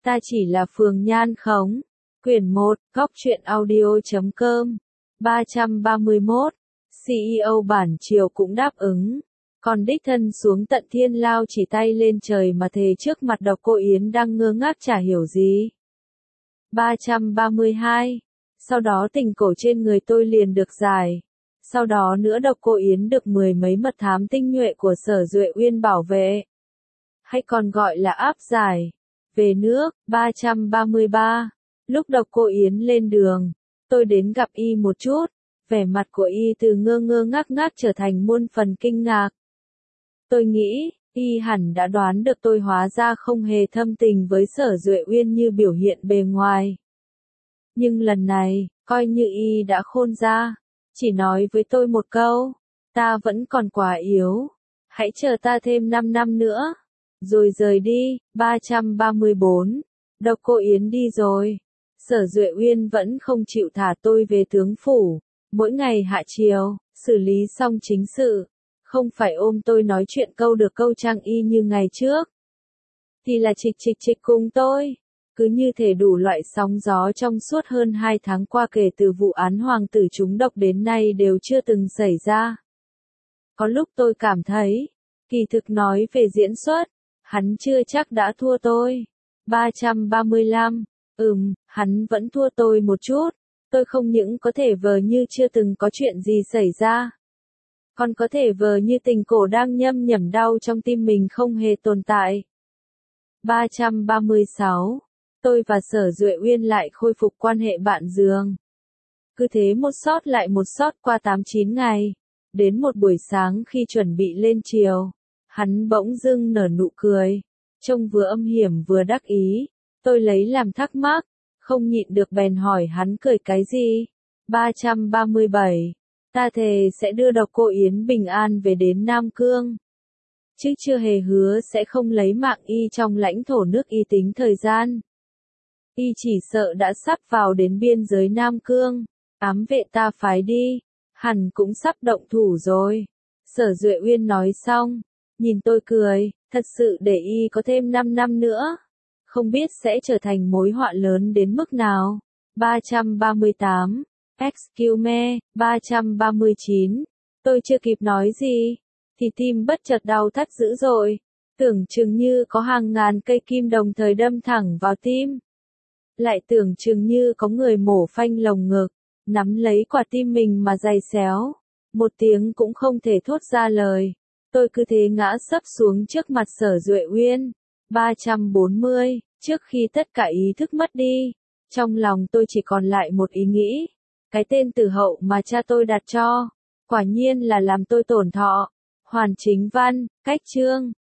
Ta chỉ là Phường Nhan Khống. Quyển 1, góc truyện audio.com. 331. CEO bản Triều cũng đáp ứng. Còn đích thân xuống tận thiên lao chỉ tay lên trời mà thề trước mặt Độc Cô Yến đang ngơ ngác chả hiểu gì. 332. Sau đó tình cổ trên người tôi liền được giải. Sau đó nữa Độc Cô Yến được 10 mấy mật thám tinh nhuệ của Sở Duệ Uyên bảo vệ. Hay còn gọi là áp giải. Về nước. 333. Lúc Độc Cô Yến lên đường, tôi đến gặp y một chút. Vẻ mặt của y từ ngơ ngơ ngác ngác trở thành muôn phần kinh ngạc. Tôi nghĩ, y hẳn đã đoán được tôi hóa ra không hề thâm tình với Sở Duệ Uyên như biểu hiện bề ngoài. Nhưng lần này, coi như y đã khôn ra, chỉ nói với tôi một câu, ta vẫn còn quá yếu, hãy chờ ta thêm 5 năm nữa, rồi rời đi. 334. Độc Cô Yến đi rồi. Sở Duệ Uyên vẫn không chịu thả tôi về tướng phủ, mỗi ngày hạ chiều, xử lý xong chính sự, không phải ôm tôi nói chuyện câu được câu trang y như ngày trước, thì là chịch cùng tôi. Cứ như thể đủ loại sóng gió trong suốt hơn 2 tháng qua kể từ vụ án hoàng tử trúng độc đến nay đều chưa từng xảy ra. Có lúc tôi cảm thấy, kỳ thực nói về diễn xuất, hắn chưa chắc đã thua tôi. 335. Hắn vẫn thua tôi một chút. Tôi không những có thể vờ như chưa từng có chuyện gì xảy ra, còn có thể vờ như tình cổ đang nhâm nhẩm đau trong tim mình không hề tồn tại. 336. Tôi và Sở Duệ Uyên lại khôi phục quan hệ bạn giường. Cứ thế một sót lại một sót qua 8-9 ngày. Đến một buổi sáng khi chuẩn bị lên triều, hắn bỗng dưng nở nụ cười, trông vừa âm hiểm vừa đắc ý. Tôi lấy làm thắc mắc, không nhịn được bèn hỏi hắn cười cái gì. 337. Ta thề sẽ đưa Độc Cô Yến bình an về đến Nam Cương, chứ chưa hề hứa sẽ không lấy mạng y trong lãnh thổ nước y tính thời gian. Y chỉ sợ đã sắp vào đến biên giới Nam Cương, ám vệ ta phái đi, hẳn cũng sắp động thủ rồi. Sở Duệ Uyên nói xong, nhìn tôi cười, thật sự để y có thêm 5 năm nữa, không biết sẽ trở thành mối họa lớn đến mức nào. 338. Excuse me. 339. Tôi chưa kịp nói gì, thì tim bất chợt đau thắt dữ dội, tưởng chừng như có hàng ngàn cây kim đồng thời đâm thẳng vào tim. Lại tưởng chừng như có người mổ phanh lồng ngực, nắm lấy quả tim mình mà giày xéo. Một tiếng cũng không thể thốt ra lời. Tôi cứ thế ngã sấp xuống trước mặt Sở Duệ Uyên. 340. Trước khi tất cả ý thức mất đi, trong lòng tôi chỉ còn lại một ý nghĩ. Cái tên Tử Hậu mà cha tôi đặt cho, quả nhiên là làm tôi tổn thọ. Hoàn Chính Văn, cách chương.